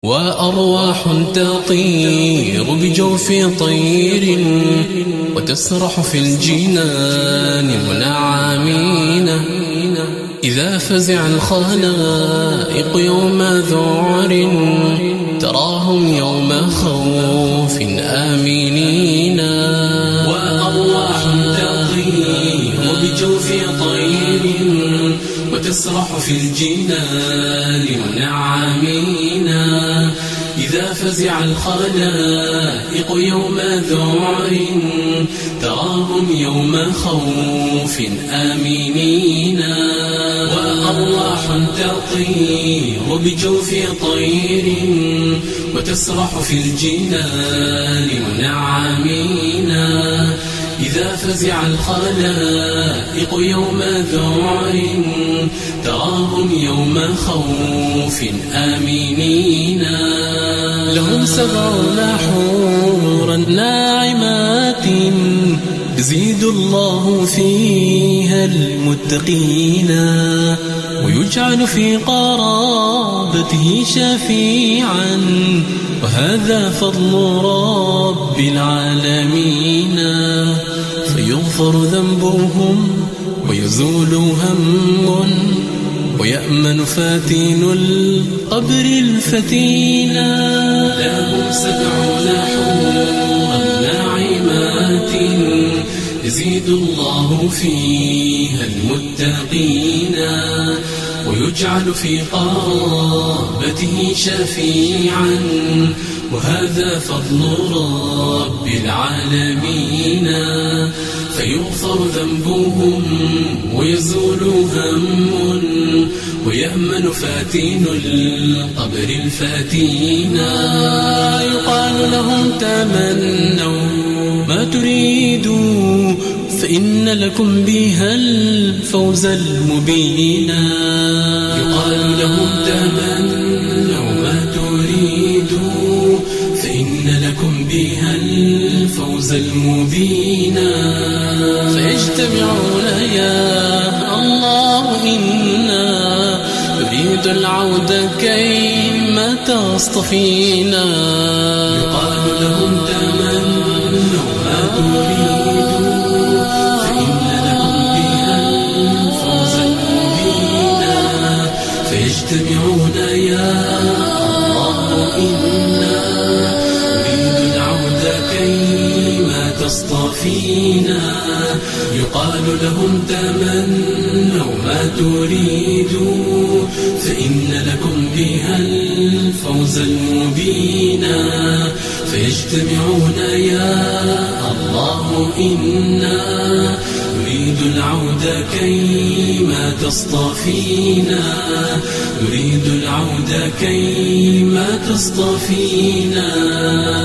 وأرواح تطير بجوف طير وتسرح في الجنان منعمين. إذا فزع الخلائق يوم ذعر تراهم يوم خوف آمنين. وأرواح تطير بجوف طير وتسرح في الجنان منعمين. إذا فزع الخلائق يوم ذعر تراهم يوم خوف آمنين. وأرواح تطير بجوف طير وتسرح في الجنان منعمين. إذا فزع الخلائق يوم ذعر تراهم يوم خوف آمنين. لهم 70 حورا ناعمات يزيد الله فيها المتقين. ويجعل في قرابته شفيعا وهذا فضل رب العالمين. فيغفر ذنبهم ويزول هم ويأمن فاتن القبر الفتينا. لهم 70 حورا ناعمات يزيد الله فيها المتقين. ويجعل في قرابته شفيعا وهذا فضل رب العالمين. فيغفر ذنبهم ويزول هم ويأمن فاتن القبر الفاتينا. يقال لهم تمنوا ما تريدوا فإن لكم بها الفوز المبينا. يقال لهم تمنوا ما تريدوا فإن لكم بها الفوز المبينا. فيجتمعون يا الله إنا نريد العودة كيما تصطفينا. يقال لهم تمنوا ما تريدوا فإن لكم بها الفوز المبينا. فيجتمعون يا الله إنا نريد العودة كيما تصطفينا. يقال لهم تمنوا ما تريدوا فإن لكم بها الفوز المبينا. فيجتمعون يا الله إنا نريد العودة كيما تصطفينا. نريد العودة كيما تصطفينا.